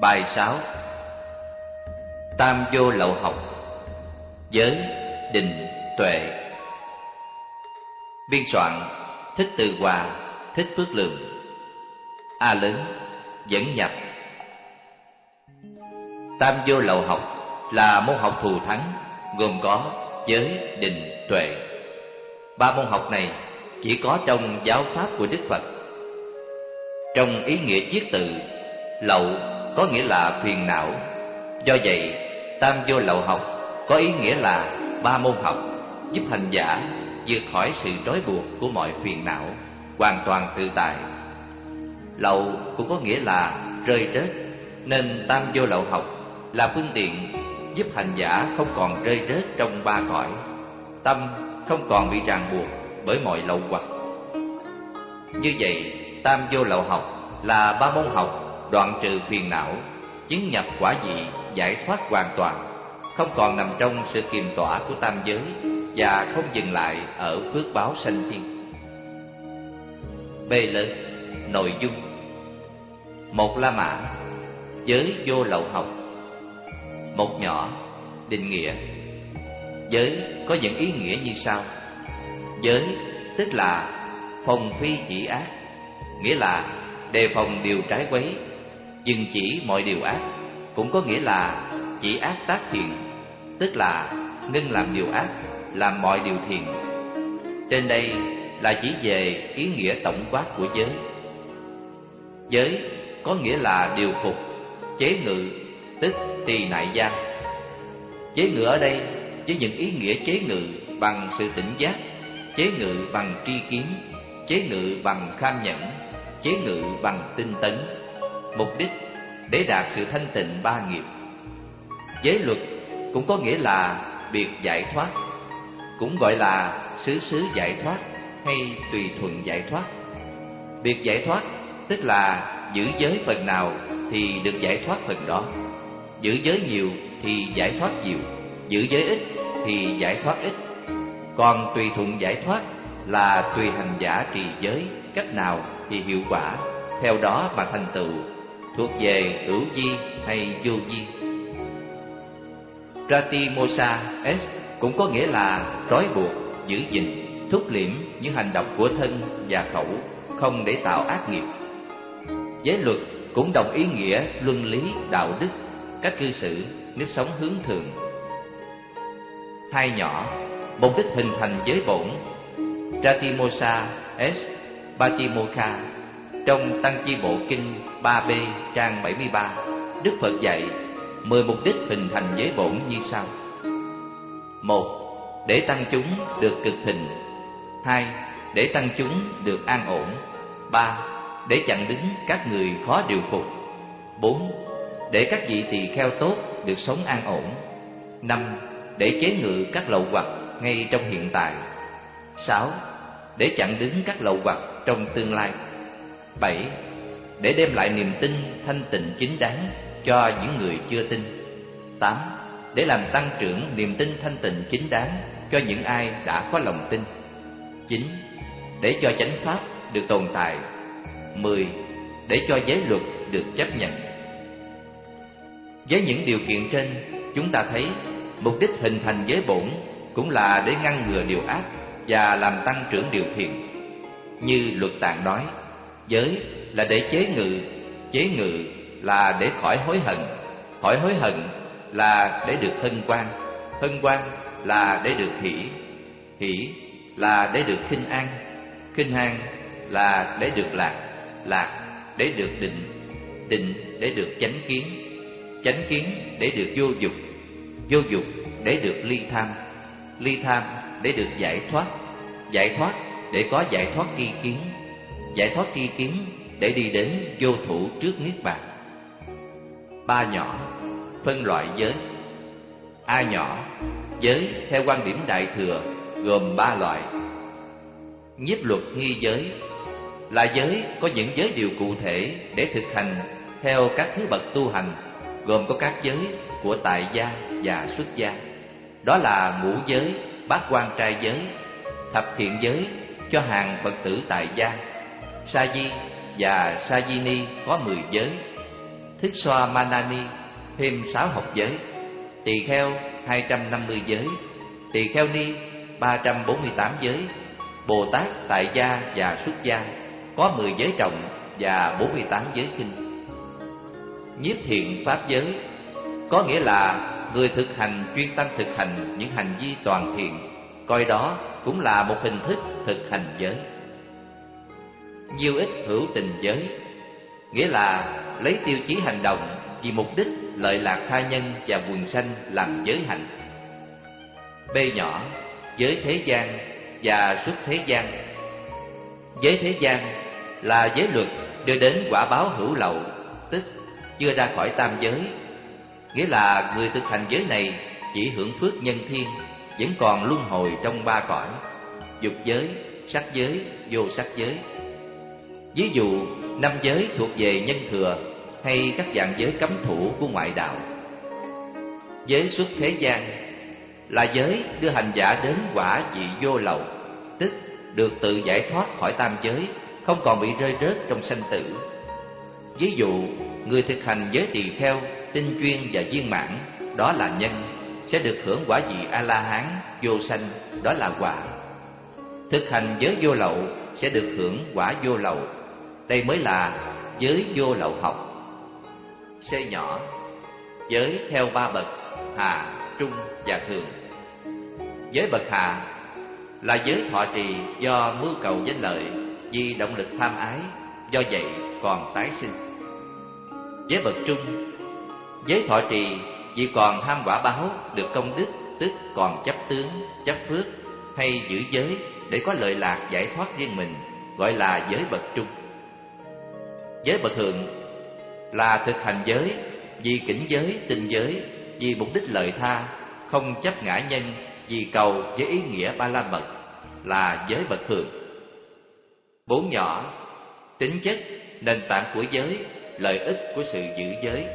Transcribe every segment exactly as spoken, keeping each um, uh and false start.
Bài sáu. Tam vô lậu học. Giới, định, tuệ. Biên soạn Thích Từ Hòa, Thích Phước Lượng. A lớn dẫn nhập. Tam vô lậu học là môn học thù thắng, gồm có giới, định, tuệ. Ba môn học này chỉ có trong giáo pháp của Đức Phật. Trong ý nghĩa viết từ, lậu có nghĩa là phiền não. Do vậy, tam vô lậu học có ý nghĩa là ba môn học giúp hành giả vượt khỏi sự trói buộc của mọi phiền não, hoàn toàn tự tại. Lậu cũng có nghĩa là rơi rớt, nên tam vô lậu học là phương tiện giúp hành giả không còn rơi rớt trong ba cõi, tâm không còn bị ràng buộc bởi mọi lậu hoặc. Như vậy, tam vô lậu học là ba môn học đoạn trừ phiền não, chứng nhập quả vị, giải thoát hoàn toàn, không còn nằm trong sự kiềm tỏa của tam giới và không dừng lại ở phước báo sanh thiên. B lớn. Nội dung. Một La Mã. Giới vô lậu học. Một nhỏ. Định nghĩa. Giới có những ý nghĩa như sau. Giới tức là phòng phi chỉ ác, nghĩa là đề phòng điều trái quấy, dừng chỉ mọi điều ác. Cũng có nghĩa là chỉ ác tác thiện, tức là ngưng làm điều ác, làm mọi điều thiện. Trên đây là chỉ về ý nghĩa tổng quát của giới. Giới có nghĩa là điều phục, chế ngự, tức tỳ nại giam. Chế ngự ở đây với những ý nghĩa chế ngự bằng sự tỉnh giác, chế ngự bằng tri kiến, chế ngự bằng kham nhẫn, chế ngự bằng tinh tấn. Mục đích để đạt sự thanh tịnh ba nghiệp. Giới luật cũng có nghĩa là biệt giải thoát, cũng gọi là xứ xứ giải thoát hay tùy thuận giải thoát. Biệt giải thoát tức là giữ giới phần nào thì được giải thoát phần đó, giữ giới nhiều thì giải thoát nhiều, giữ giới ít thì giải thoát ít. Còn tùy thuận giải thoát là tùy hành giả trì giới cách nào thì hiệu quả, theo đó mà thành tựu, thuộc về hữu vi hay vô vi. Pratimosa S cũng có nghĩa là trói buộc, giữ gìn, thúc liễm những hành động của thân và khẩu, không để tạo ác nghiệp. Giới luật cũng đồng ý nghĩa luân lý, đạo đức, cách cư xử, nếp sống hướng thượng. Hai nhỏ. Mục đích hình thành giới bổn. Pratimosa S Patimokkha. Trong Tăng Chi Bộ Kinh ba B trang bảy mươi ba, Đức Phật dạy mười mục đích hình thành giới bổn như sau. Một. Để tăng chúng được cực thịnh. Hai. Để tăng chúng được an ổn. Ba. Để chặn đứng các người khó điều phục. Bốn. Để các vị tỳ kheo tốt được sống an ổn. Năm. Để chế ngự các lậu hoặc ngay trong hiện tại. Sáu. Để chặn đứng các lậu hoặc trong tương lai. Bảy. Để đem lại niềm tin thanh tịnh chính đáng cho những người chưa tin. Tám. Để làm tăng trưởng niềm tin thanh tịnh chính đáng cho những ai đã có lòng tin. Chín. Để cho chánh pháp được tồn tại. Mười. Để cho giới luật được chấp nhận. Với những điều kiện trên, chúng ta thấy mục đích hình thành giới bổn cũng là để ngăn ngừa điều ác và làm tăng trưởng điều thiện. Như Luật Tạng nói, giới là để chế ngự, chế ngự là để khỏi hối hận, khỏi hối hận là để được hân hoan, hân hoan là để được hỷ, hỷ là để được khinh an, khinh an là để được lạc, lạc để được định, định để được chánh kiến, chánh kiến để được vô dục, vô dục để được ly tham, ly tham để được giải thoát, giải thoát để có giải thoát tri kiến, giải thoát tri kiến để đi đến vô thủ trước niết bàn. Ba nhỏ. Phân loại giới. A nhỏ. Giới theo quan điểm Đại Thừa gồm ba loại. Nhiếp luật nghi giới là giới có những giới điều cụ thể để thực hành theo các thứ bậc tu hành, gồm có các giới của tại gia và xuất gia. Đó là ngũ giới, bát quan trai giới, thập thiện giới cho hàng Phật tử tại gia, sa di và sa di ni có mười giới, Thích Xoa Manani thêm sáu học giới, Tỳ Kheo hai trăm năm mươi giới, Tỳ Kheo Ni ba trăm bốn mươi tám giới, Bồ Tát tại gia và xuất gia có mười giới trọng và bốn mươi tám giới kinh. Nhiếp thiện pháp giới có nghĩa là người thực hành chuyên tâm thực hành những hành vi toàn thiện, coi đó cũng là một hình thức thực hành giới. Nhiêu ích hữu tình giới nghĩa là lấy tiêu chí hành động vì mục đích lợi lạc tha nhân và quần sanh làm giới hạnh. B nhỏ, giới thế gian và xuất thế gian. Giới thế gian là giới luật đưa đến quả báo hữu lậu, tức chưa ra khỏi tam giới, nghĩa là người thực hành giới này chỉ hưởng phước nhân thiên, vẫn còn luân hồi trong ba cõi: dục giới, sắc giới, vô sắc giới. Ví dụ năm giới thuộc về nhân thừa hay các dạng giới cấm thủ của ngoại đạo. Giới xuất thế gian là giới đưa hành giả đến quả vị vô lậu, tức được tự giải thoát khỏi tam giới, không còn bị rơi rớt trong sanh tử. Ví dụ người thực hành giới tỳ kheo, tinh chuyên và viên mãn, đó là nhân, sẽ được hưởng quả vị A La Hán vô sanh, đó là quả. Thực hành giới vô lậu sẽ được hưởng quả vô lậu, đây mới là giới vô lậu học. C nhỏ, giới theo ba bậc: hạ, trung và thường. Giới bậc hạ là giới thọ trì do mưu cầu danh lợi, vì động lực tham ái, do vậy còn tái sinh. Giới bậc trung, giới thọ trì vì còn ham quả báo, được công đức, tức còn chấp tướng, chấp phước, hay giữ giới để có lợi lạc giải thoát riêng mình, gọi là giới bậc trung. Giới bậc thượng là thực hành giới vì cảnh giới, tinh giới, vì mục đích lợi tha, không chấp ngã nhân, vì cầu với ý nghĩa ba la mật, là giới bậc thượng. Bốn nhỏ, tính chất, nền tảng của giới, lợi ích của sự giữ giới.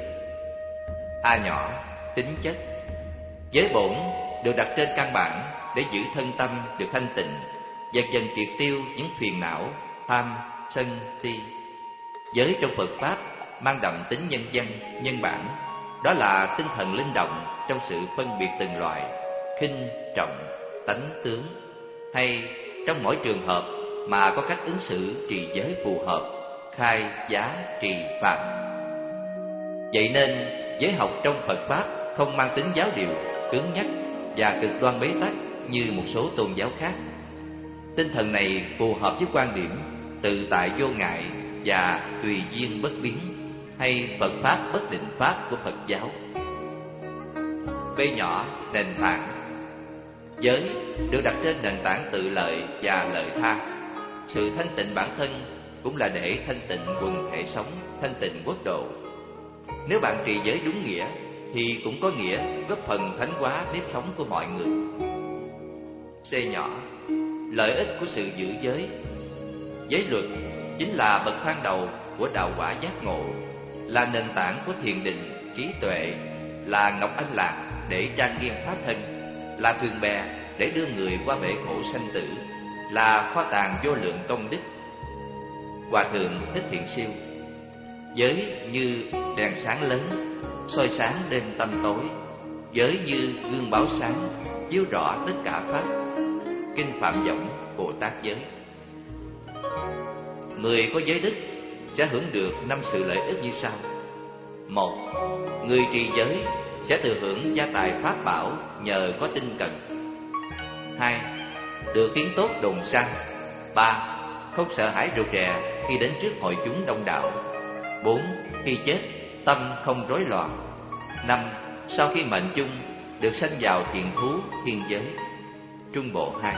A nhỏ, tính chất. Giới bổn được đặt trên căn bản để giữ thân tâm được thanh tịnh, dần dần triệt tiêu những phiền não, tham, sân, si. Giới trong Phật Pháp mang đậm tính nhân văn, nhân bản, đó là tinh thần linh động trong sự phân biệt từng loại, khinh, trọng, tánh tướng, hay trong mỗi trường hợp mà có cách ứng xử trì giới phù hợp, khai, giá, trì, phạm. Vậy nên giới học trong Phật Pháp không mang tính giáo điều, cứng nhắc và cực đoan bế tắc như một số tôn giáo khác. Tinh thần này phù hợp với quan điểm tự tại vô ngại và tùy duyên bất biến, hay Phật Pháp bất định Pháp của Phật giáo. B nhỏ, nền tảng. Giới được đặt trên nền tảng tự lợi và lợi tha. Sự thanh tịnh bản thân cũng là để thanh tịnh quần thể sống, thanh tịnh quốc độ. Nếu bạn trì giới đúng nghĩa thì cũng có nghĩa góp phần thánh hóa nếp sống của mọi người. C nhỏ, lợi ích của sự giữ giới. Giới luật chính là bậc thang đầu của đạo quả giác ngộ, là nền tảng của thiền định, trí tuệ, là ngọc anh lạc để trang nghiêm pháp thân, là thuyền bè để đưa người qua bể khổ sanh tử, là kho tàng vô lượng công đức. Hòa thượng Thích Thiện Siêu: giới như đèn sáng lớn, soi sáng đêm tăm tối. Giới như gương báo sáng, chiếu rõ tất cả pháp. Kinh Phạm Võng, Bồ Tát giới. Người có giới đức sẽ hưởng được năm sự lợi ích như sau. Một, người trì giới sẽ thừa hưởng gia tài pháp bảo nhờ có tinh cần. Hai, được tiếng tốt đồn xa. Ba, không sợ hãi rụt rè khi đến trước hội chúng đông đảo. Bốn, khi chết tâm không rối loạn. Năm, sau khi mệnh chung được sanh vào thiện thú thiên giới. Trung bộ hai.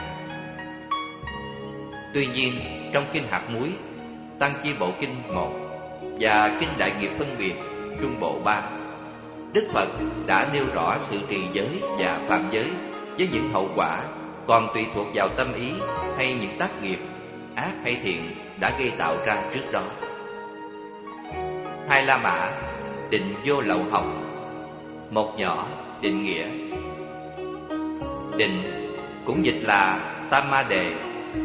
Tuy nhiên trong kinh Hạt Muối, Tăng Chi Bộ Kinh một và kinh Đại Nghiệp Phân Biệt Trung bộ ba, Đức Phật đã nêu rõ sự trì giới và phạm giới với những hậu quả còn tùy thuộc vào tâm ý hay những tác nghiệp ác hay thiện đã gây tạo ra trước đó. Hai La Mã, định vô lậu học. Một nhỏ, định nghĩa. Định cũng dịch là tam ma đề,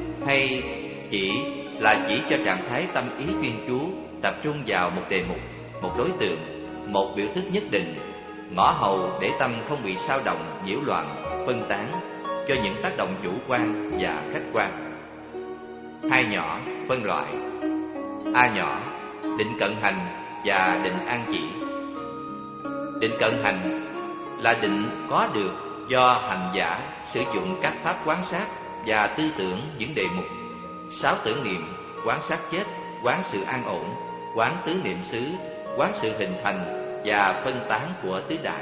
hay chỉ là chỉ cho trạng thái tâm ý chuyên chú tập trung vào một đề mục. một đối tượng, một biểu thức nhất định, ngõ hầu để tâm không bị xao động, nhiễu loạn, phân tán cho những tác động chủ quan và khách quan. Hai nhỏ phân loại: A nhỏ, định cận hành và định an chỉ. Định cận hành là định có được do hành giả sử dụng các pháp quán sát và tư tưởng những đề mục: sáu tưởng niệm, quán sát chết, quán sự an ổn, quán tứ niệm xứ, quán sự hình thành và phân tán của tứ đại.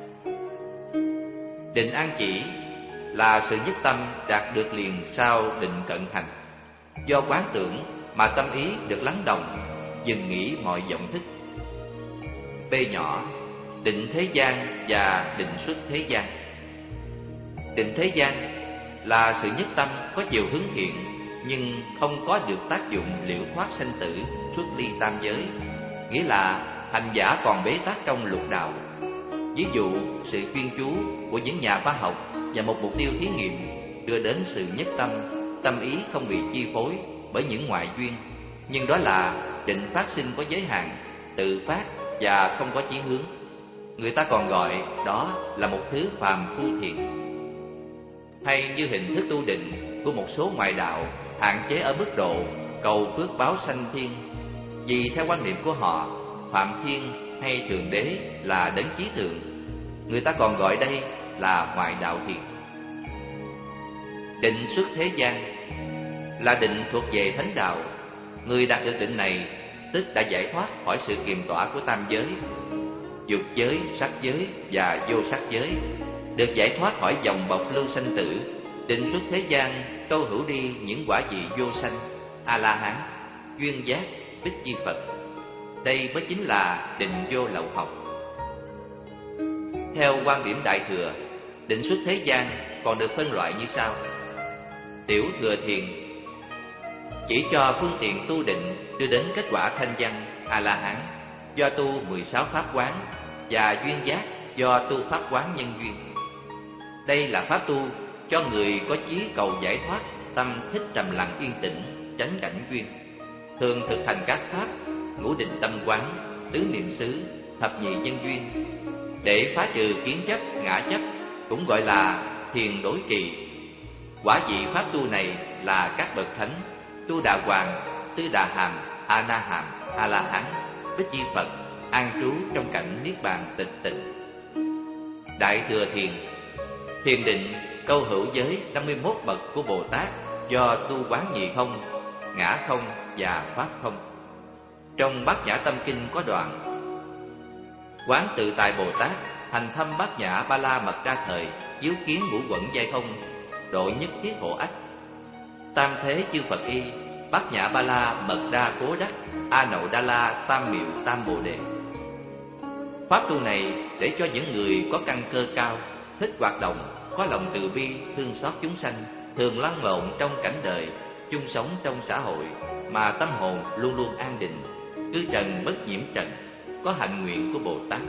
Định an chỉ là sự nhất tâm đạt được liền sau định cận hành. Do quán tưởng mà tâm ý được lắng động, dừng nghỉ mọi vọng thức. B nhỏ, định thế gian và định xuất thế gian. Định thế gian là sự nhất tâm có chiều hướng thiện, nhưng không có được tác dụng liễu thoát sanh tử, xuất ly tam giới, nghĩa là hành giả còn bế tắc trong lục đạo. Ví dụ sự chuyên chú của những nhà khoa học và một mục tiêu thí nghiệm đưa đến sự nhất tâm, tâm ý không bị chi phối bởi những ngoại duyên, nhưng đó là định phát sinh có giới hạn, tự phát và không có chí hướng. Người ta còn gọi đó là một thứ phàm phu thiền. Hay như hình thức tu định của một số ngoại đạo hạn chế ở mức độ cầu phước báo sanh thiên, vì theo quan niệm của họ, Phạm Thiên hay Thượng Đế là đấng chí thượng. Người ta còn gọi đây là ngoại đạo thiền. Định xuất thế gian là định thuộc về thánh đạo. Người đạt được định này tức đã giải thoát khỏi sự kiềm tỏa của tam giới, dục giới, sắc giới và vô sắc giới, được giải thoát khỏi vòng bọc lưu sanh tử. Định xuất thế gian câu hữu đi những quả vị vô sanh, A La Hán, duyên giác, Bích Chi Phật. Đây mới chính là định vô lậu học. Theo quan điểm Đại Thừa, định xuất thế gian còn được phân loại như sau: Tiểu thừa thiền chỉ cho phương tiện tu định đưa đến kết quả thanh văn A La Hán do tu mười sáu pháp quán, và duyên giác do tu pháp quán nhân duyên. Đây là pháp tu cho người có chí cầu giải thoát, tâm thích trầm lặng yên tĩnh, tránh cảnh duyên, thường thực hành các pháp ngũ định tâm quán, tứ niệm xứ, thập nhị nhân duyên để phá trừ kiến chấp, ngã chấp, cũng gọi là thiền đối trì. Quả vị pháp tu này là các bậc thánh, Tu Đà Hoàng, Tư Đà Hàm, A Na Hàm, A La Hán, Bích Chi Phật an trú trong cảnh niết bàn tịch tịnh. Đại thừa thiền, thiền định câu hữu giới năm mươi mốt bậc của Bồ Tát do tu quán nhị không, ngã không và pháp không. Trong Bát Nhã Tâm Kinh có đoạn: Quán tự tại Bồ Tát hành thâm Bát Nhã Ba La Mật Đa thời, chiếu kiến ngũ quẩn giai không, độ nhất thiết hộ ách. Tam thế chư Phật y, Bát Nhã Ba La Mật Đa Cố Đắc, A Nậu Đa La Tam Miệu Tam Bồ Đề. Pháp tu này để cho những người có căn cơ cao, thích hoạt động, có lòng từ bi, thương xót chúng sanh, thường lăn lộn trong cảnh đời, chung sống trong xã hội, mà tâm hồn luôn luôn an định, cư trần bất nhiễm trần, có hạnh nguyện của Bồ Tát.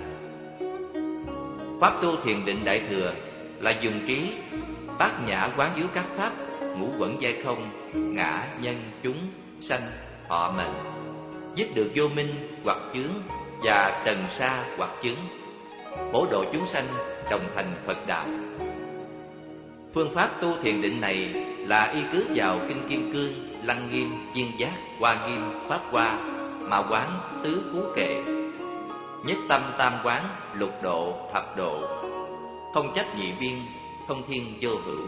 Pháp tu thiền định Đại Thừa là dùng trí bát nhã quán chiếu các pháp ngũ quẩn giai không, ngã, nhân, chúng, sanh, thọ mệnh, giúp được vô minh hoặc chướng và trần sa hoặc chướng, bổ độ chúng sanh đồng thành Phật đạo. Phương pháp tu thiền định này là y cứ vào kinh Kim Cương, Lăng Nghiêm, Duyên Giác, Hoa Nghiêm, Pháp Hoa mà quán tứ phú kệ, nhất tâm tam quán, lục độ, thập độ, không chấp nhị biên, không thiên vô hữu.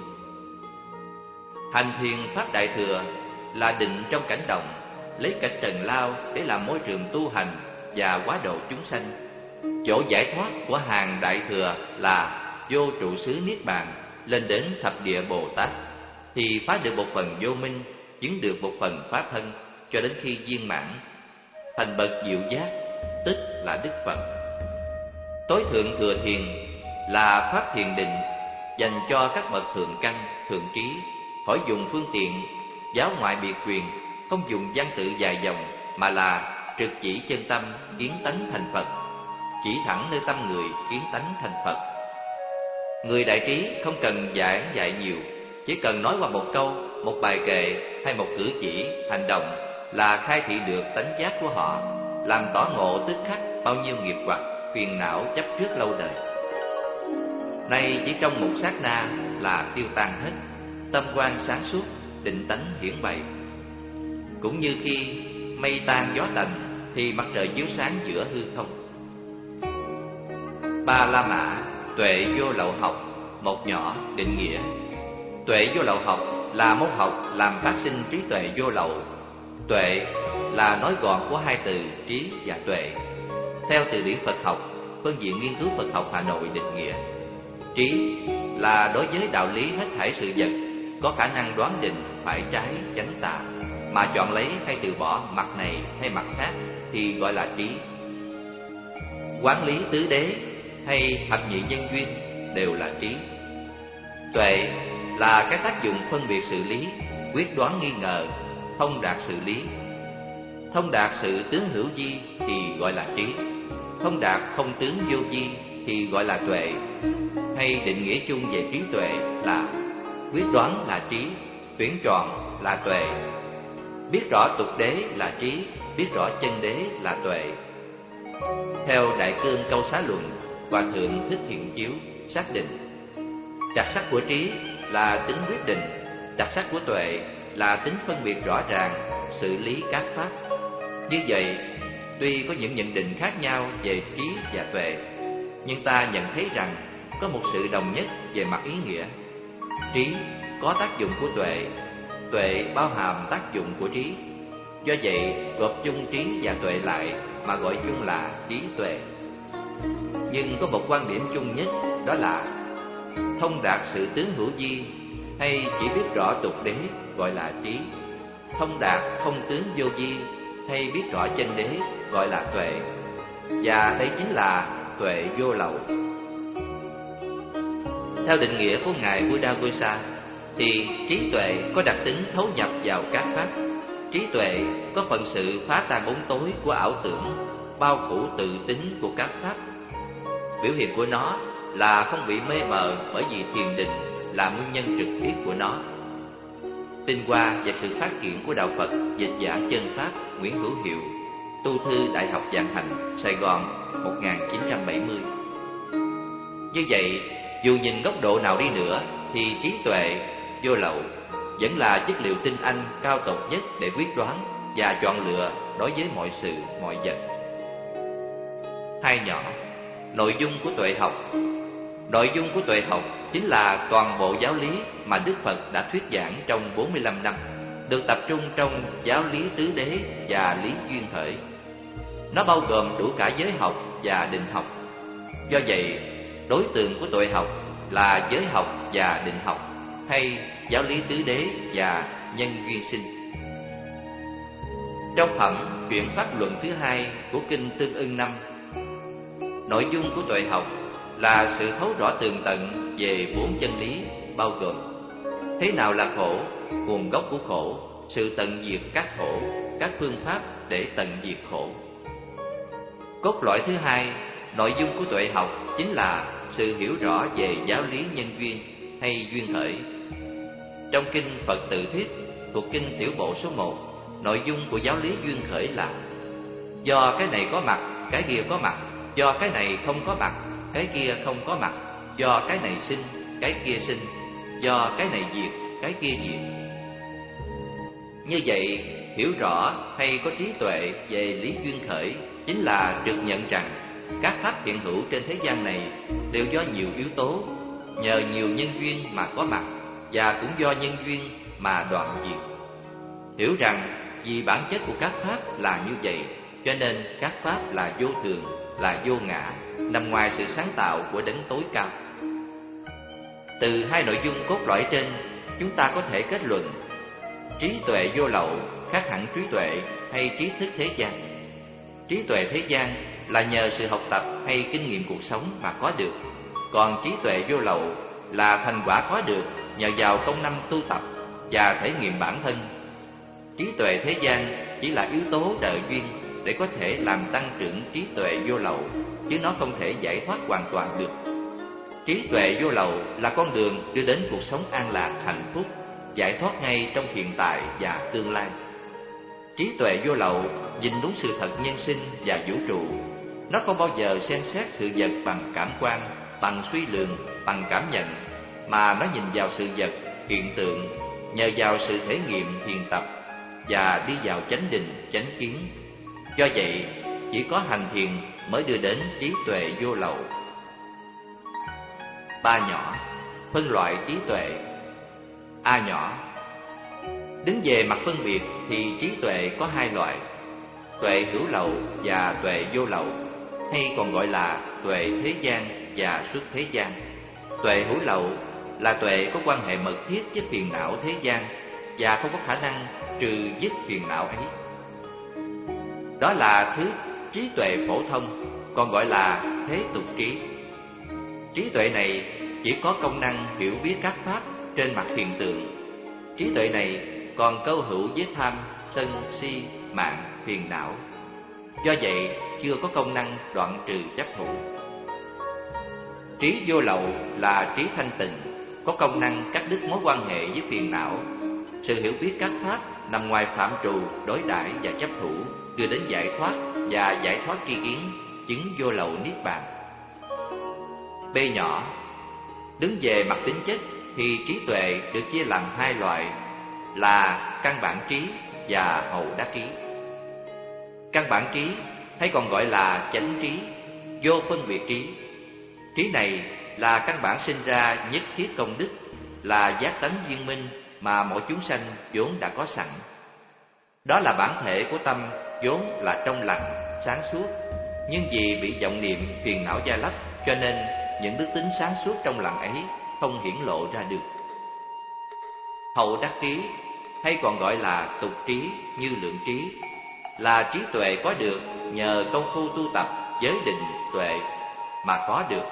Hành thiền pháp Đại Thừa là định trong cảnh động, lấy cảnh trần lao để làm môi trường tu hành và hóa độ chúng sanh. Chỗ giải thoát của hàng Đại Thừa là vô trụ xứ niết bàn, lên đến thập địa Bồ Tát, thì phá được một phần vô minh, chứng được một phần pháp thân, cho đến khi viên mãn thành bậc diệu giác, tức là Đức Phật. Tối thượng thừa thiền là pháp thiền định dành cho các bậc thượng căn, thượng trí, khỏi dùng phương tiện giáo ngoại biệt truyền, không dùng văn tự dài dòng, mà là trực chỉ chân tâm, kiến tánh thành Phật, chỉ thẳng nơi tâm người, kiến tánh thành Phật. Người đại trí không cần giảng dạy nhiều, chỉ cần nói qua một câu, một bài kệ hay một cử chỉ, hành động là khai thị được tánh giác của họ. làm tỏ ngộ tức khắc bao nhiêu nghiệp hoặc, phiền não chấp trước lâu đời. Nay chỉ trong một sát na là tiêu tan hết, tâm quan sáng suốt, định tánh hiển bày. Cũng như khi mây tan gió tạnh thì mặt trời chiếu sáng giữa hư không. Ba la mã, tuệ vô lậu học, một nhỏ định nghĩa. Tuệ vô lậu học là môn học làm phát sinh trí tuệ vô lậu. Tuệ là nói gọn của hai từ trí và tuệ. Theo từ điển Phật học, Phân viện Nghiên cứu Phật học Hà Nội định nghĩa: trí là đối với đạo lý hết thảy sự vật có khả năng đoán định phải trái chánh tà, mà chọn lấy hay từ bỏ mặt này hay mặt khác thì gọi là trí. Quán lý tứ đế hay thập nhị nhân duyên đều là trí. Tuệ là cái tác dụng phân biệt xử lý, quyết đoán nghi ngờ, thông đạt xử lý. Thông đạt sự tướng hữu vi thì gọi là trí. Thông đạt không tướng vô vi thì gọi là tuệ. Hay định nghĩa chung về trí tuệ là quyết đoán là trí, tuyển chọn là tuệ, biết rõ tục đế là trí, biết rõ chân đế là tuệ. Theo Đại Cương Câu Xá Luận, Hòa thượng Thích Thiện Chiếu xác định: đặc sắc của trí là tính quyết định, đặc sắc của tuệ là tính phân biệt rõ ràng, xử lý các pháp. Như vậy, tuy có những nhận định khác nhau về trí và tuệ, nhưng ta nhận thấy rằng có một sự đồng nhất về mặt ý nghĩa. Trí có tác dụng của tuệ, tuệ bao hàm tác dụng của trí. Do vậy, gộp chung trí và tuệ lại mà gọi chung là trí tuệ. Nhưng có một quan điểm chung nhất, đó là thông đạt sự tướng hữu vi hay chỉ biết rõ tục đế gọi là trí, thông đạt không tướng vô vi hay biết rõ chân đế gọi là tuệ. Và đây chính là tuệ vô lậu. Theo định nghĩa của ngài Buddhaghosa thì trí tuệ có đặc tính thấu nhập vào các pháp. Trí tuệ có phần sự phá tan bóng tối của ảo tưởng, bao phủ tự tính của các pháp. Biểu hiện của nó là không bị mê mờ, bởi vì thiền định là nguyên nhân trực tiếp của nó. Tinh hoa và sự phát triển của đạo Phật dịch giả chân pháp Nguyễn Hữu Hiệu, tu thư Đại học Vạn Hạnh, Sài Gòn, một nghìn chín trăm bảy mươi. Như vậy, dù nhìn góc độ nào đi nữa thì trí tuệ vô lậu vẫn là chất liệu tinh anh cao tột nhất để quyết đoán và chọn lựa đối với mọi sự, mọi vật. Hai nhỏ, nội dung của tuệ học. Nội dung của tuệ học chính là toàn bộ giáo lý mà Đức Phật đã thuyết giảng trong bốn mươi lăm năm, được tập trung trong giáo lý tứ đế và lý duyên khởi. Nó bao gồm đủ cả giới học và định học. Do vậy, đối tượng của tuệ học là giới học và định học, hay giáo lý tứ đế và nhân duyên sinh. Trong phẩm Chuyển pháp luận thứ hai của kinh Tương Ưng năm, nội dung của tuệ học là sự thấu rõ tường tận về bốn chân lý, bao gồm thế nào là khổ, nguồn gốc của khổ, sự tận diệt các khổ, các phương pháp để tận diệt khổ. Cốt lõi thứ hai, nội dung của tuệ học chính là sự hiểu rõ về giáo lý nhân duyên hay duyên khởi. Trong kinh Phật Tự Thuyết thuộc kinh Tiểu Bộ số một, nội dung của giáo lý duyên khởi là do cái này có mặt, cái kia có mặt, do cái này không có mặt, cái kia không có mặt, do cái này sinh, cái kia sinh, do cái này diệt, cái kia diệt. Như vậy, hiểu rõ hay có trí tuệ về lý duyên khởi chính là trực nhận rằng các pháp hiện hữu trên thế gian này đều do nhiều yếu tố, nhờ nhiều nhân duyên mà có mặt, và cũng do nhân duyên mà đoạn diệt. Hiểu rằng vì bản chất của các pháp là như vậy, cho nên các pháp là vô thường, là vô ngã, nằm ngoài sự sáng tạo của đấng tối cao. Từ hai nội dung cốt lõi trên, chúng ta có thể kết luận trí tuệ vô lậu khác hẳn trí tuệ hay trí thức thế gian. Trí tuệ thế gian là nhờ sự học tập hay kinh nghiệm cuộc sống mà có được, còn trí tuệ vô lậu là thành quả có được nhờ vào công năm tu tập và thể nghiệm bản thân. Trí tuệ thế gian chỉ là yếu tố trợ duyên để có thể làm tăng trưởng trí tuệ vô lậu, chứ nó không thể giải thoát hoàn toàn được. Trí tuệ vô lậu là con đường đưa đến cuộc sống an lạc, hạnh phúc, giải thoát ngay trong hiện tại và tương lai. Trí tuệ vô lậu nhìn đúng sự thật nhân sinh và vũ trụ. Nó không bao giờ xem xét sự vật bằng cảm quan, bằng suy lường, bằng cảm nhận, mà nó nhìn vào sự vật, hiện tượng, nhờ vào sự thể nghiệm thiền tập và đi vào chánh định, chánh kiến. Do vậy, chỉ có hành thiền mới đưa đến trí tuệ vô lậu. Ba nhỏ, phân loại trí tuệ. A nhỏ. Đứng về mặt phân biệt thì trí tuệ có hai loại: tuệ hữu lậu và tuệ vô lậu, hay còn gọi là tuệ thế gian và xuất thế gian. Tuệ hữu lậu là tuệ có quan hệ mật thiết với phiền não thế gian và không có khả năng trừ dứt phiền não ấy. Đó là thứ trí tuệ phổ thông, còn gọi là thế tục trí. Trí tuệ này chỉ có công năng hiểu biết các pháp trên mặt hiện tượng. Trí tuệ này còn câu hữu với tham, sân, si, mạng, phiền não. Do vậy, chưa có công năng đoạn trừ chấp thủ. Trí vô lậu là trí thanh tịnh, có công năng cắt đứt mối quan hệ với phiền não. Sự hiểu biết các pháp nằm ngoài phạm trù đối đãi và chấp thủ, đưa đến giải thoát và giải thoát tri kiến, chứng vô lậu niết bàn. B nhỏ. Đứng về mặt tính chất thì trí tuệ được chia làm hai loại là căn bản trí và hậu đắc trí. Căn bản trí hay còn gọi là chánh trí, vô phân biệt trí. Trí này là căn bản sinh ra nhất thiết công đức, là giác tánh viên minh mà mỗi chúng sanh vốn đã có sẵn. Đó là bản thể của tâm vốn là trong lành, sáng suốt, nhưng vì bị vọng niệm phiền não gia lấp, cho nên những đức tính sáng suốt trong lành ấy không hiển lộ ra được. Hậu đắc trí hay còn gọi là tục trí, như lượng trí, là trí tuệ có được nhờ công phu tu tập giới định tuệ mà có được.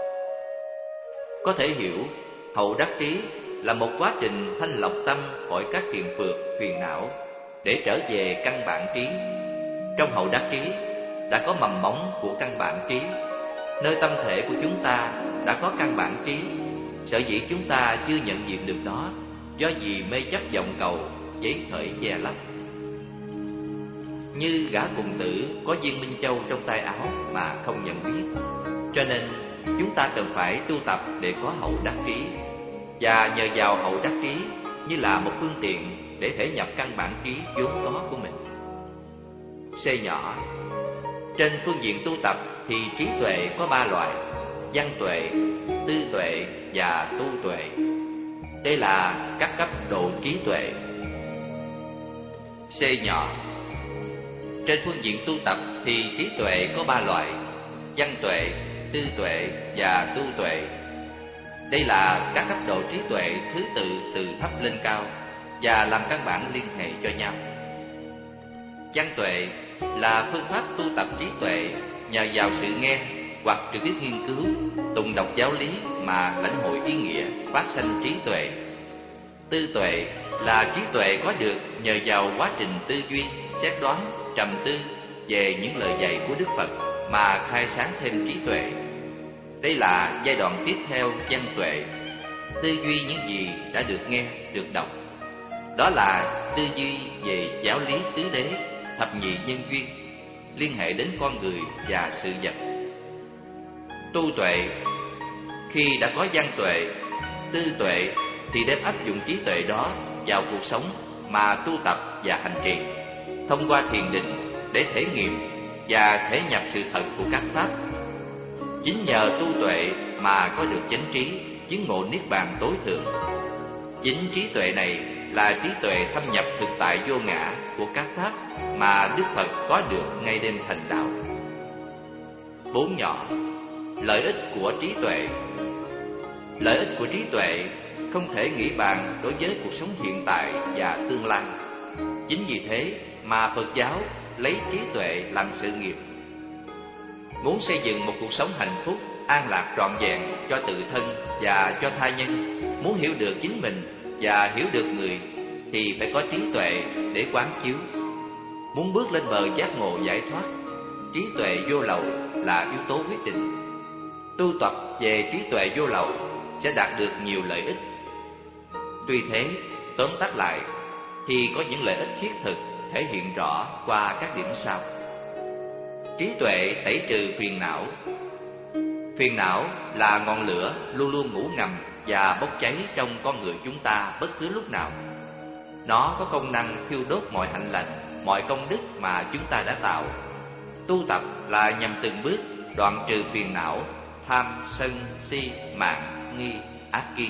Có thể hiểu, hậu đắc trí là một quá trình thanh lọc tâm khỏi các phiền phược, phiền não để trở về căn bản trí. Trong hậu đắc trí đã có mầm móng của căn bản trí. Nơi tâm thể của chúng ta đã có căn bản trí, sở dĩ chúng ta chưa nhận diện được nó, do vì mê chấp vọng cầu, giấy khởi che lấp. Như gã cùng tử có viên minh châu trong tay áo mà không nhận biết. Cho nên chúng ta cần phải tu tập để có hậu đắc trí, và nhờ vào hậu đắc trí như là một phương tiện để thể nhập căn bản trí vốn có của mình. C nhỏ. Trên phương diện tu tập thì trí tuệ có ba loại: văn tuệ, tư tuệ và tu tuệ. Đây là các cấp độ trí tuệ. C nhỏ. Trên phương diện tu tập thì trí tuệ có ba loại: văn tuệ, tư tuệ và tu tuệ. Đây là các cấp độ trí tuệ thứ tự từ thấp lên cao và làm căn bản liên hệ cho nhau. Văn tuệ là phương pháp tu tập trí tuệ nhờ vào sự nghe hoặc trực tiếp nghiên cứu, tụng đọc giáo lý mà lãnh hội ý nghĩa, phát sanh trí tuệ. Tư tuệ là trí tuệ có được nhờ vào quá trình tư duy, xét đoán, trầm tư về những lời dạy của Đức Phật mà khai sáng thêm trí tuệ. Đây là giai đoạn tiếp theo văn tuệ, tư duy những gì đã được nghe, được đọc. Đó là tư duy về giáo lý tứ đế, thập nhị nhân duyên, liên hệ đến con người và sự vật. Tu tuệ, khi đã có văn tuệ, tư tuệ thì đem áp dụng trí tuệ đó vào cuộc sống mà tu tập và hành trì, thông qua thiền định để thể nghiệm và thể nhập sự thật của các pháp. Chính nhờ tu tuệ mà có được chánh trí, chứng ngộ niết bàn tối thượng. Chính trí tuệ này là trí tuệ thâm nhập thực tại vô ngã của các pháp mà Đức Phật có được ngay đêm thành đạo. Bốn nhỏ. Lợi ích của trí tuệ. Lợi ích của trí tuệ không thể nghĩ bàn đối với cuộc sống hiện tại và tương lai. Chính vì thế mà Phật giáo lấy trí tuệ làm sự nghiệp. Muốn xây dựng một cuộc sống hạnh phúc, an lạc trọn vẹn cho tự thân và cho tha nhân, muốn hiểu được chính mình và hiểu được người thì phải có trí tuệ để quán chiếu. Muốn bước lên bờ giác ngộ giải thoát, trí tuệ vô lậu là yếu tố quyết định. Tu tập về trí tuệ vô lậu sẽ đạt được nhiều lợi ích. Tuy thế, tóm tắt lại thì có những lợi ích thiết thực thể hiện rõ qua các điểm sau. Trí tuệ tẩy trừ phiền não. Phiền não là ngọn lửa luôn luôn ngủ ngầm và bốc cháy trong con người chúng ta bất cứ lúc nào. Nó có công năng thiêu đốt mọi hạnh lành, mọi công đức mà chúng ta đã tạo. Tu tập là nhằm từng bước đoạn trừ phiền não, tham, sân, si, mạn, nghi, ác kiến.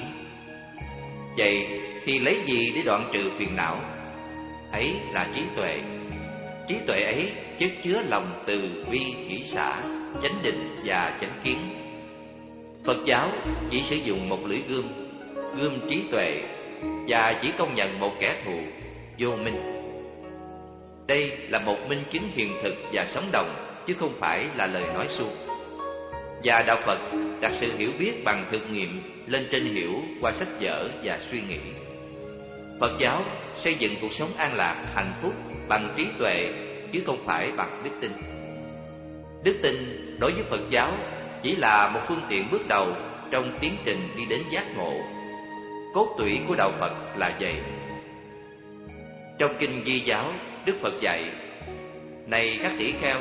Vậy thì lấy gì để đoạn trừ phiền não? Ấy là trí tuệ. Trí tuệ ấy chất chứa lòng từ bi hỷ xả, chánh định và chánh kiến. Phật giáo chỉ sử dụng một lưỡi gươm, gươm trí tuệ, và chỉ công nhận một kẻ thù, vô minh. Đây là một minh chứng hiện thực và sống động, chứ không phải là lời nói suông. Và đạo Phật đặt sự hiểu biết bằng thực nghiệm lên trên hiểu qua sách vở và suy nghĩ. Phật giáo xây dựng cuộc sống an lạc, hạnh phúc bằng trí tuệ, chứ không phải bằng đức tin. Đức tin đối với Phật giáo chỉ là một phương tiện bước đầu trong tiến trình đi đến giác ngộ. Cốt tủy của đạo Phật là vậy. Trong kinh Di giáo, Đức Phật dạy: này các tỷ kheo,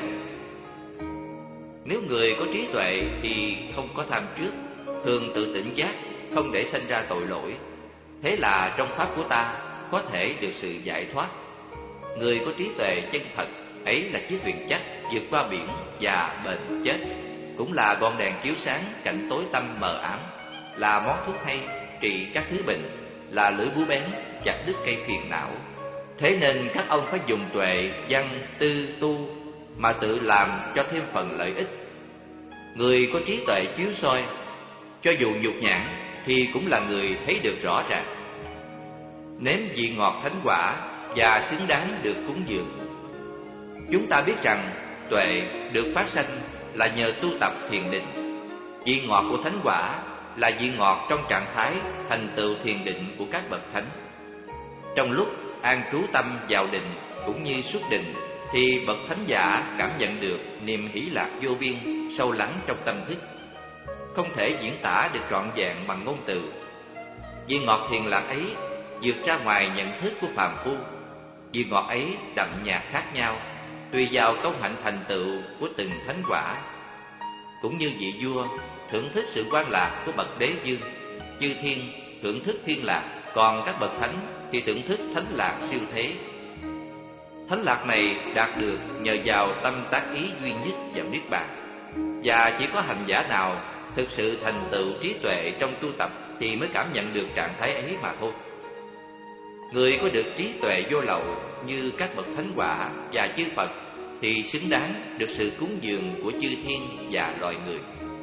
nếu người có trí tuệ thì không có tham trước, thường tự tỉnh giác, không để sanh ra tội lỗi. Thế là trong pháp của ta có thể được sự giải thoát. Người có trí tuệ chân thật ấy là chiếc thuyền chắc vượt qua biển và bền chết, cũng là ngọn đèn chiếu sáng cạnh tối tăm mờ ám, là món thuốc hay trị các thứ bệnh, là lưỡi búa bén chặt đứt cây phiền não. Thế nên các ông phải dùng tuệ, văn, tư, tu mà tự làm cho thêm phần lợi ích. Người có trí tuệ chiếu soi, cho dù nhục nhãn thì cũng là người thấy được rõ ràng. Nếm vị ngọt thánh quả và xứng đáng được cúng dường. Chúng ta biết rằng tuệ được phát sanh là nhờ tu tập thiền định. Vị ngọt của thánh quả là vị ngọt trong trạng thái thành tựu thiền định của các bậc thánh. Trong lúc an trú tâm vào định cũng như xuất định, thì bậc thánh giả cảm nhận được niềm hỷ lạc vô biên sâu lắng trong tâm thức, không thể diễn tả được trọn vẹn bằng ngôn từ. Vị ngọt thiền lạc ấy vượt ra ngoài nhận thức của phàm phu. Vị ngọt ấy đậm nhạt khác nhau, tùy vào công hạnh thành tựu của từng thánh quả. Cũng như vị vua thưởng thức sự quan lạc của bậc đế vương, chư thiên thưởng thức thiên lạc, còn các bậc thánh thì thưởng thức thánh lạc siêu thế. Thánh lạc này đạt được nhờ vào tâm tác ý duy nhất vào niết bàn. Và chỉ có hành giả nào thực sự thành tựu trí tuệ trong tu tập thì mới cảm nhận được trạng thái ấy mà thôi. Người có được trí tuệ vô lậu như các bậc thánh quả và chư Phật thì xứng đáng được sự cúng dường của chư thiên và loài người.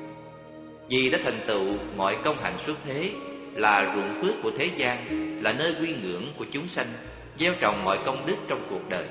Vì đã thành tựu mọi công hạnh xuất thế, là ruộng phước của thế gian, là nơi quy ngưỡng của chúng sanh, gieo trồng mọi công đức trong cuộc đời.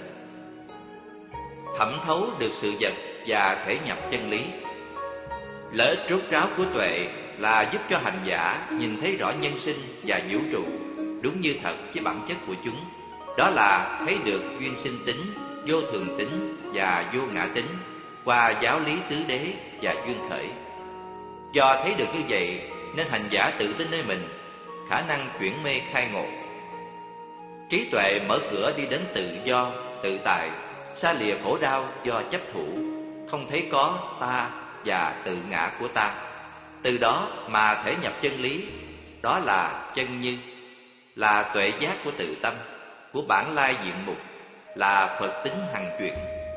Thẩm thấu được sự vật và thể nhập chân lý. Lợi ích rốt ráo của tuệ là giúp cho hành giả nhìn thấy rõ nhân sinh và vũ trụ đúng như thật với bản chất của chúng. Đó là thấy được duyên sinh tính, vô thường tính và vô ngã tính qua giáo lý tứ đế và duyên khởi. Do thấy được như vậy nên hành giả tự tin nơi mình, khả năng chuyển mê khai ngộ. Trí tuệ mở cửa đi đến tự do, tự tại, xa lìa khổ đau do chấp thủ, không thấy có ta và tự ngã của ta. Từ đó mà thể nhập chân lý, đó là chân như, là tuệ giác của tự tâm, của bản lai diện mục, là Phật tính hằng chuyển.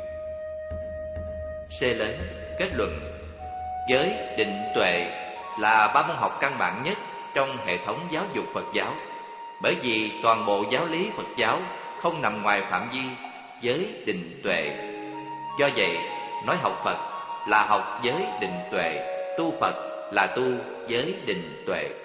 C lớn kết luận: giới, định, tuệ là ba môn học căn bản nhất trong hệ thống giáo dục Phật giáo, bởi vì toàn bộ giáo lý Phật giáo không nằm ngoài phạm vi giới, định, tuệ. Do vậy, nói học Phật là học giới, định, tuệ, tu Phật là tu giới, định, tuệ.